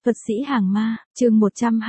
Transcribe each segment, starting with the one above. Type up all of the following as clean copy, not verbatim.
Thuật sĩ hàng ma, chương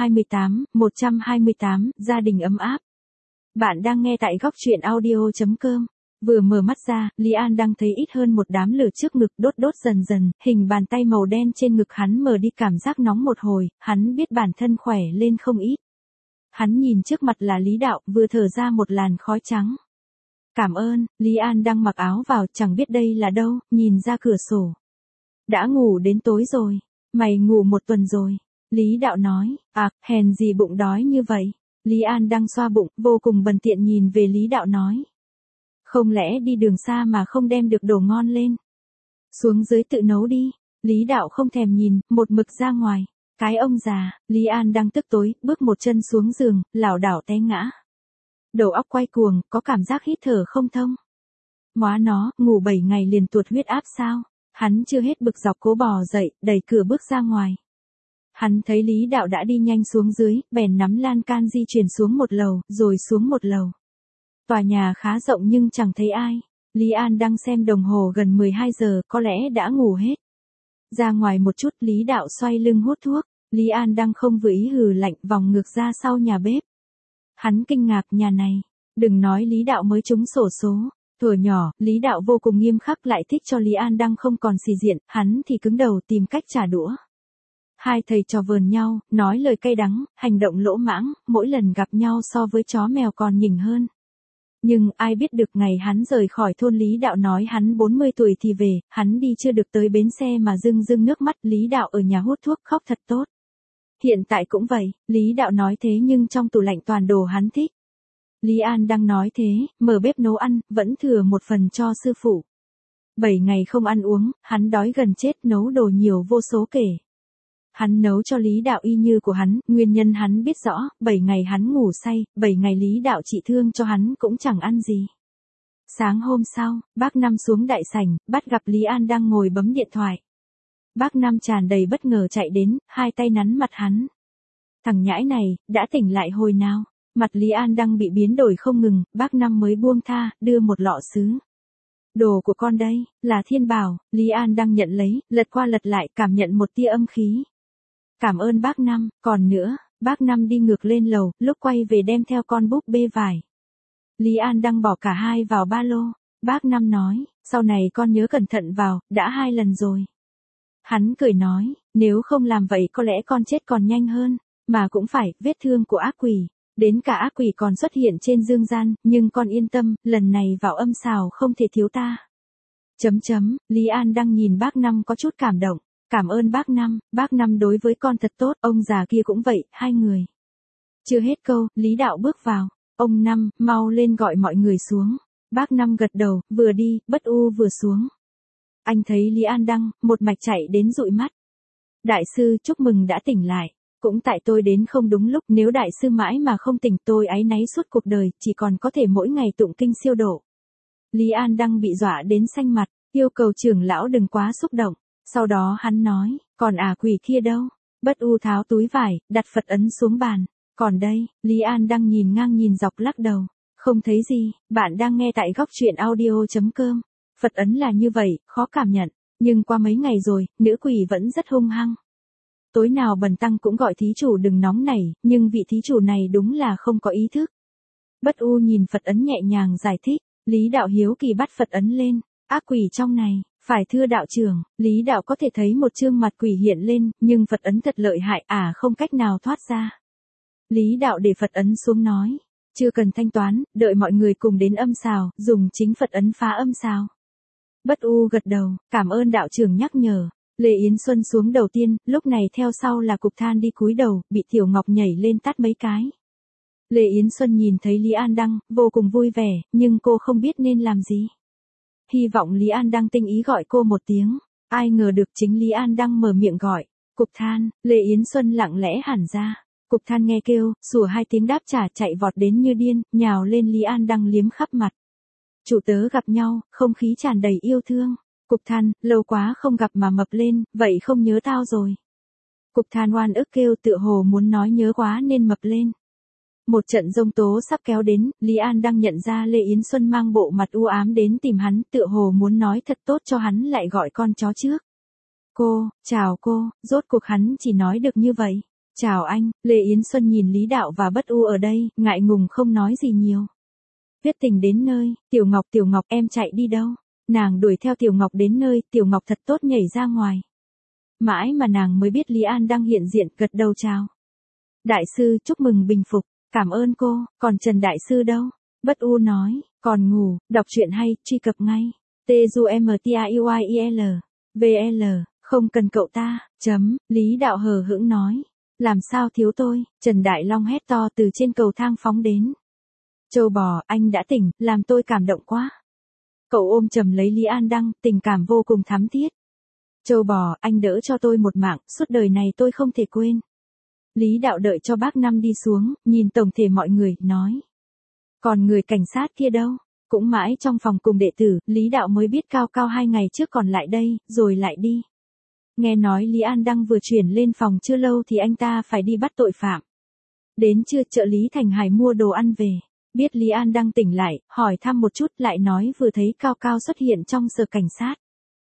128, gia đình ấm áp. Bạn đang nghe tại góc truyện audio.com. Vừa mở mắt ra, Lý An đang thấy ít hơn một đám lửa trước ngực đốt dần dần, hình bàn tay màu đen trên ngực hắn mờ đi cảm giác nóng một hồi, hắn biết bản thân khỏe lên không ít. Hắn nhìn trước mặt là Lý Đạo, vừa thở ra một làn khói trắng. Cảm ơn, Lý An đang mặc áo vào, chẳng biết đây là đâu, nhìn ra cửa sổ. Đã ngủ đến tối rồi. Mày ngủ một tuần rồi. Lý Đạo nói, hèn gì bụng đói như vậy. Lý An đang xoa bụng, vô cùng bần tiện nhìn về Lý Đạo nói. Không lẽ đi đường xa mà không đem được đồ ngon lên. Xuống dưới tự nấu đi. Lý Đạo không thèm nhìn, một mực ra ngoài. Cái ông già, Lý An đang tức tối, bước một chân xuống giường, lảo đảo té ngã. Đầu óc quay cuồng, có cảm giác hít thở không thông. Móa nó, ngủ 7 ngày liền tuột huyết áp sao? Hắn chưa hết bực dọc cố bò dậy, đẩy cửa bước ra ngoài. Hắn thấy Lý Đạo đã đi nhanh xuống dưới, bèn nắm lan can di chuyển xuống một lầu, rồi xuống một lầu. Tòa nhà khá rộng nhưng chẳng thấy ai. Lý An đang xem đồng hồ gần 12 giờ, có lẽ đã ngủ hết. Ra ngoài một chút, Lý Đạo xoay lưng hút thuốc. Lý An đang không vừa ý hừ lạnh vòng ngược ra sau nhà bếp. Hắn kinh ngạc nhà này. Đừng nói Lý Đạo mới trúng xổ số. Thuở nhỏ, Lý Đạo vô cùng nghiêm khắc lại thích cho Lý An Đăng không còn xì diện, hắn thì cứng đầu tìm cách trả đũa. Hai thầy trò vờn nhau, nói lời cay đắng, hành động lỗ mãng, mỗi lần gặp nhau so với chó mèo còn nhỉnh hơn. Nhưng ai biết được ngày hắn rời khỏi thôn Lý Đạo nói hắn 40 tuổi thì về, hắn đi chưa được tới bến xe mà rưng nước mắt. Lý Đạo ở nhà hút thuốc khóc thật tốt. Hiện tại cũng vậy, Lý Đạo nói thế nhưng trong tủ lạnh toàn đồ hắn thích. Lý An đang nói thế, mở bếp nấu ăn, vẫn thừa một phần cho sư phụ. 7 ngày không ăn uống, hắn đói gần chết, nấu đồ nhiều vô số kể. Hắn nấu cho Lý Đạo y như của hắn, nguyên nhân hắn biết rõ, 7 ngày hắn ngủ say, 7 ngày Lý Đạo trị thương cho hắn cũng chẳng ăn gì. Sáng hôm sau, bác Năm xuống đại sảnh, bắt gặp Lý An đang ngồi bấm điện thoại. Bác Năm tràn đầy bất ngờ chạy đến, hai tay nắn mặt hắn. Thằng nhãi này, đã tỉnh lại hồi nào? Mặt Lý An đang bị biến đổi không ngừng, bác Năm mới buông tha, đưa một lọ sứ. Đồ của con đây, là thiên bảo. Lý An đang nhận lấy, lật qua lật lại, cảm nhận một tia âm khí. Cảm ơn bác Năm, còn nữa, bác Năm đi ngược lên lầu, lúc quay về đem theo con búp bê vải. Lý An đang bỏ cả hai vào ba lô. Bác Năm nói, sau này con nhớ cẩn thận vào, đã 2 lần rồi. Hắn cười nói, nếu không làm vậy có lẽ con chết còn nhanh hơn, mà cũng phải, vết thương của ác quỷ. Đến cả ác quỷ còn xuất hiện trên dương gian, nhưng con yên tâm, lần này vào âm xào không thể thiếu ta. Lý An đang nhìn bác Năm có chút cảm động. Cảm ơn bác Năm đối với con thật tốt, ông già kia cũng vậy, hai người. Chưa hết câu, Lý Đạo bước vào. Ông Năm, mau lên gọi mọi người xuống. Bác Năm gật đầu, vừa đi, bất u vừa xuống. Anh thấy Lý An Đăng, một mạch chạy đến dụi mắt. Đại sư, chúc mừng đã tỉnh lại. Cũng tại tôi đến không đúng lúc, nếu đại sư mãi mà không tỉnh tôi áy náy suốt cuộc đời, chỉ còn có thể mỗi ngày tụng kinh siêu độ. Lý An Đăng bị dọa đến xanh mặt, yêu cầu trưởng lão đừng quá xúc động. Sau đó hắn nói, còn quỷ kia đâu? Bất u tháo túi vải, đặt Phật ấn xuống bàn. Còn đây, Lý An Đăng nhìn ngang nhìn dọc lắc đầu. Không thấy gì, bạn đang nghe tại góc truyện audio.com. Phật ấn là như vậy, khó cảm nhận. Nhưng qua mấy ngày rồi, nữ quỷ vẫn rất hung hăng. Tối nào Bần Tăng cũng gọi thí chủ đừng nóng nảy, nhưng vị thí chủ này đúng là không có ý thức. Bất u nhìn Phật ấn nhẹ nhàng giải thích, Lý Đạo hiếu kỳ bắt Phật ấn lên, ác quỷ trong này, phải thưa đạo trưởng, Lý Đạo có thể thấy một chương mặt quỷ hiện lên, nhưng Phật ấn thật lợi hại, không cách nào thoát ra. Lý Đạo để Phật ấn xuống nói, chưa cần thanh toán, đợi mọi người cùng đến âm xào, dùng chính Phật ấn phá âm xào. Bất u gật đầu, cảm ơn đạo trưởng nhắc nhở. Lê Yến Xuân xuống đầu tiên, lúc này theo sau là Cục Than đi cúi đầu, bị Tiểu Ngọc nhảy lên tát mấy cái. Lê Yến Xuân nhìn thấy Lý An Đăng, vô cùng vui vẻ, nhưng cô không biết nên làm gì. Hy vọng Lý An Đăng tinh ý gọi cô một tiếng, ai ngờ được chính Lý An Đăng mở miệng gọi, Cục Than. Lê Yến Xuân lặng lẽ hẳn ra. Cục Than nghe kêu, sủa 2 tiếng đáp trả, chạy vọt đến như điên, nhào lên Lý An Đăng liếm khắp mặt. Chủ tớ gặp nhau, không khí tràn đầy yêu thương. Cục Than, lâu quá không gặp mà mập lên, vậy không nhớ tao rồi. Cục Than oan ức kêu tựa hồ muốn nói nhớ quá nên mập lên. Một trận giông tố sắp kéo đến, Lý An đang nhận ra Lê Yến Xuân mang bộ mặt u ám đến tìm hắn, tựa hồ muốn nói thật tốt cho hắn lại gọi con chó trước. chào cô, rốt cuộc hắn chỉ nói được như vậy. Chào anh, Lê Yến Xuân nhìn Lý Đạo và Bất U ở đây, ngại ngùng không nói gì nhiều. Viết Tình đến nơi, Tiểu Ngọc em chạy đi đâu? Nàng đuổi theo Tiểu Ngọc đến nơi, Tiểu Ngọc thật tốt nhảy ra ngoài. Mãi mà nàng mới biết Lý An đang hiện diện, gật đầu chào. Đại sư chúc mừng bình phục, cảm ơn cô, còn Trần Đại sư đâu? Bất U nói, còn ngủ, đọc truyện hay, truy cập ngay. TUMTAUIEL, VL, không cần cậu ta, Lý Đạo hờ hững nói. Làm sao thiếu tôi, Trần Đại Long hét to từ trên cầu thang phóng đến. Châu bò, anh đã tỉnh, làm tôi cảm động quá. Cậu ôm chầm lấy Lý An Đăng, tình cảm vô cùng thắm thiết. Châu bò, anh đỡ cho tôi một mạng, suốt đời này tôi không thể quên. Lý Đạo đợi cho bác Năm đi xuống, nhìn tổng thể mọi người, nói. Còn người cảnh sát kia đâu? Cũng mãi trong phòng cùng đệ tử, Lý Đạo mới biết Cao Cao 2 ngày trước còn lại đây, rồi lại đi. Nghe nói Lý An Đăng vừa chuyển lên phòng chưa lâu thì anh ta phải đi bắt tội phạm. Đến trưa trợ lý Thành Hải mua đồ ăn về. Biết Lý An Đăng tỉnh lại, hỏi thăm một chút lại nói vừa thấy Cao Cao xuất hiện trong sở cảnh sát.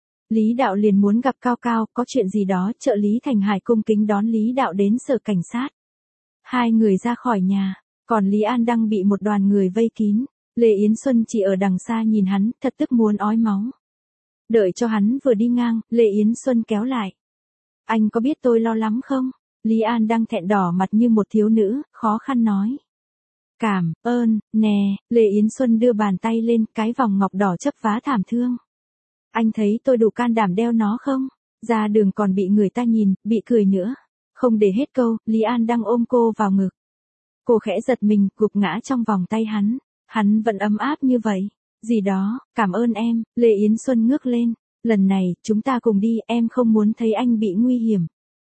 Lý Đạo liền muốn gặp Cao Cao, có chuyện gì đó, trợ lý Thành Hải cung kính đón Lý Đạo đến sở cảnh sát. Hai người ra khỏi nhà, còn Lý An Đăng bị một đoàn người vây kín. Lê Yến Xuân chỉ ở đằng xa nhìn hắn, thật tức muốn ói máu. Đợi cho hắn vừa đi ngang, Lê Yến Xuân kéo lại. Anh có biết tôi lo lắm không? Lý An Đăng thẹn đỏ mặt như một thiếu nữ, khó khăn nói. Cảm ơn, nè, Lê Yến Xuân đưa bàn tay lên, cái vòng ngọc đỏ chấp vá thảm thương. Anh thấy tôi đủ can đảm đeo nó không? Ra đường còn bị người ta nhìn, bị cười nữa. Không để hết câu, Lý An Đăng ôm cô vào ngực. Cô khẽ giật mình, gục ngã trong vòng tay hắn. Hắn vẫn ấm áp như vậy. Gì đó, cảm ơn em, Lê Yến Xuân ngước lên. Lần này, chúng ta cùng đi, em không muốn thấy anh bị nguy hiểm.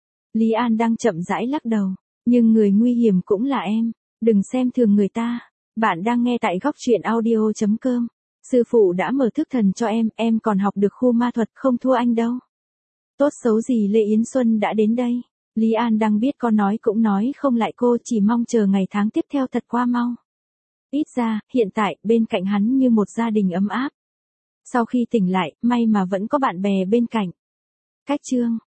Lý An Đăng chậm rãi lắc đầu. Nhưng người nguy hiểm cũng là em. Đừng xem thường người ta. Bạn đang nghe tại góc truyện audio.com. Sư phụ đã mở thức thần cho em còn học được khu ma thuật không thua anh đâu. Tốt xấu gì Lê Yến Xuân đã đến đây. Lý An Đăng biết con nói cũng nói không lại cô, chỉ mong chờ ngày tháng tiếp theo thật qua mau. Ít ra, hiện tại, bên cạnh hắn như một gia đình ấm áp. Sau khi tỉnh lại, may mà vẫn có bạn bè bên cạnh. Cách chương